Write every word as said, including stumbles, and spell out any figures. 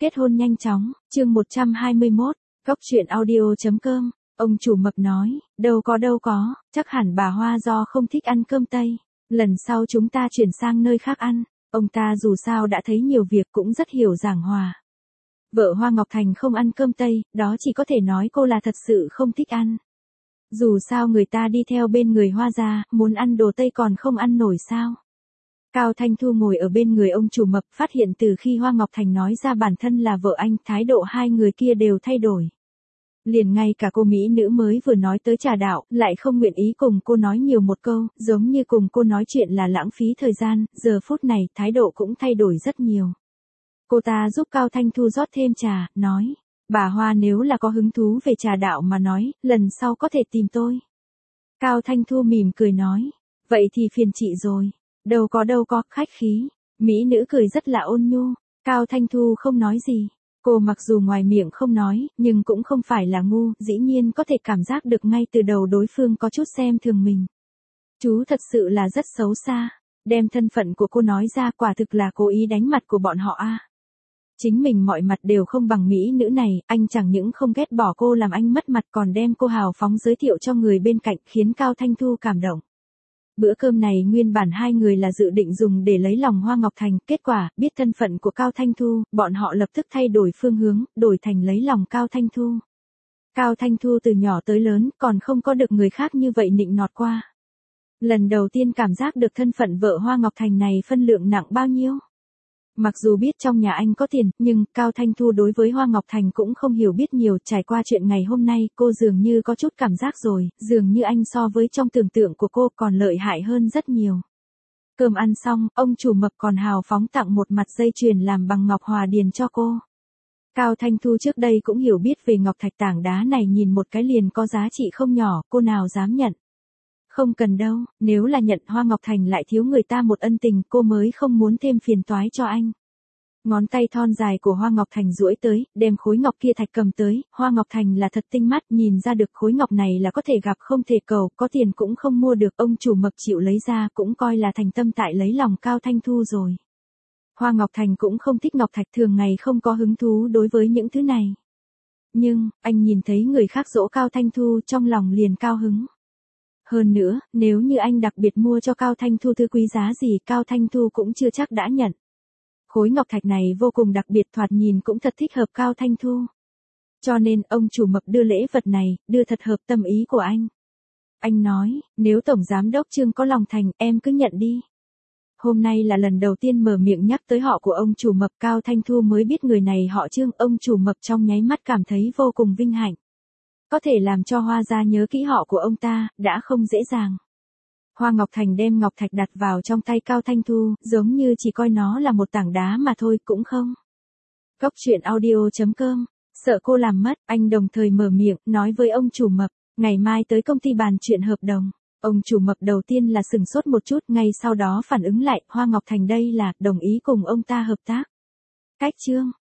Kết hôn nhanh chóng, chương một trăm hai mươi mốt, góc truyện audio chấm com. Ông chủ mập nói, đâu có đâu có, chắc hẳn bà Hoa do không thích ăn cơm Tây. Lần sau chúng ta chuyển sang nơi khác ăn. Ông ta dù sao đã thấy nhiều việc cũng rất hiểu giảng hòa. Vợ Hoa Ngọc Thành không ăn cơm Tây, đó chỉ có thể nói cô là thật sự không thích ăn. Dù sao người ta đi theo bên người Hoa gia, muốn ăn đồ Tây còn không ăn nổi sao. Cao Thanh Thu ngồi ở bên người ông chủ mập, phát hiện từ khi Hoa Ngọc Thành nói ra bản thân là vợ anh, thái độ hai người kia đều thay đổi. Liền ngay cả cô mỹ nữ mới vừa nói tới trà đạo, lại không nguyện ý cùng cô nói nhiều một câu, giống như cùng cô nói chuyện là lãng phí thời gian, giờ phút này thái độ cũng thay đổi rất nhiều. Cô ta giúp Cao Thanh Thu rót thêm trà, nói, bà Hoa nếu là có hứng thú về trà đạo mà nói, lần sau có thể tìm tôi. Cao Thanh Thu mỉm cười nói, vậy thì phiền chị rồi. Đâu có đâu có, khách khí. Mỹ nữ cười rất là ôn nhu. Cao Thanh Thu không nói gì. Cô mặc dù ngoài miệng không nói, nhưng cũng không phải là ngu, dĩ nhiên có thể cảm giác được ngay từ đầu đối phương có chút xem thường mình. Chú thật sự là rất xấu xa. Đem thân phận của cô nói ra quả thực là cố ý đánh mặt của bọn họ a. Chính mình mọi mặt đều không bằng mỹ nữ này, anh chẳng những không ghét bỏ cô làm anh mất mặt còn đem cô hào phóng giới thiệu cho người bên cạnh, khiến Cao Thanh Thu cảm động. Bữa cơm này nguyên bản hai người là dự định dùng để lấy lòng Hoa Ngọc Thành, kết quả, biết thân phận của Cao Thanh Thu, bọn họ lập tức thay đổi phương hướng, đổi thành lấy lòng Cao Thanh Thu. Cao Thanh Thu từ nhỏ tới lớn, còn không có được người khác như vậy nịnh nọt qua. Lần đầu tiên cảm giác được thân phận vợ Hoa Ngọc Thành này phân lượng nặng bao nhiêu. Mặc dù biết trong nhà anh có tiền, nhưng Cao Thanh Thu đối với Hoa Ngọc Thành cũng không hiểu biết nhiều, trải qua chuyện ngày hôm nay, cô dường như có chút cảm giác rồi, dường như anh so với trong tưởng tượng của cô còn lợi hại hơn rất nhiều. Cơm ăn xong, ông chủ mập còn hào phóng tặng một mặt dây chuyền làm bằng ngọc hòa điền cho cô. Cao Thanh Thu trước đây cũng hiểu biết về ngọc thạch tảng đá này, nhìn một cái liền có giá trị không nhỏ, cô nào dám nhận. Không cần đâu, nếu là nhận Hoa Ngọc Thành lại thiếu người ta một ân tình, cô mới không muốn thêm phiền toái cho anh. Ngón tay thon dài của Hoa Ngọc Thành duỗi tới, đem khối ngọc kia thạch cầm tới, Hoa Ngọc Thành là thật tinh mắt, nhìn ra được khối ngọc này là có thể gặp không thể cầu, có tiền cũng không mua được, ông chủ mập chịu lấy ra cũng coi là thành tâm tại lấy lòng Cao Thanh Thu rồi. Hoa Ngọc Thành cũng không thích ngọc thạch, thường ngày không có hứng thú đối với những thứ này. Nhưng, anh nhìn thấy người khác dỗ Cao Thanh Thu trong lòng liền cao hứng. Hơn nữa, nếu như anh đặc biệt mua cho Cao Thanh Thu thứ quý giá gì, Cao Thanh Thu cũng chưa chắc đã nhận. Khối ngọc thạch này vô cùng đặc biệt, thoạt nhìn cũng thật thích hợp Cao Thanh Thu. Cho nên, ông chủ mập đưa lễ vật này, đưa thật hợp tâm ý của anh. Anh nói, nếu Tổng Giám đốc Trương có lòng thành, em cứ nhận đi. Hôm nay là lần đầu tiên mở miệng nhắc tới họ của ông chủ mập, Cao Thanh Thu mới biết người này họ Trương, ông chủ mập trong nháy mắt cảm thấy vô cùng vinh hạnh. Có thể làm cho Hoa gia nhớ kỹ họ của ông ta, đã không dễ dàng. Hoa Ngọc Thành đem ngọc thạch đặt vào trong tay Cao Thanh Thu, giống như chỉ coi nó là một tảng đá mà thôi, cũng không. Góc truyện audio chấm com, sợ cô làm mất, anh đồng thời mở miệng, nói với ông chủ mập, ngày mai tới công ty bàn chuyện hợp đồng. Ông chủ mập đầu tiên là sừng sốt một chút, ngay sau đó phản ứng lại, Hoa Ngọc Thành đây là, đồng ý cùng ông ta hợp tác. Cách chương.